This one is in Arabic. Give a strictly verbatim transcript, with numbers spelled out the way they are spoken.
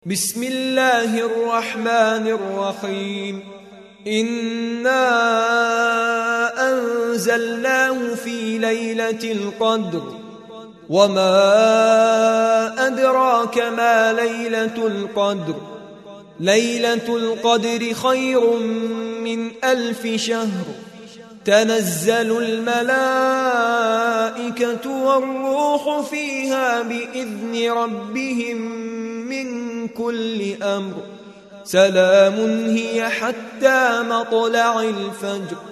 بسم الله الرحمن الرحيم. إنا أنزلناه في ليلة القدر وما أدراك ما ليلة القدر ليلة القدر خير من ألف شهر. تنزل الملائكة والروح فيها بإذن ربهم من كل أمر. سلام هي حتى مطلع الفجر.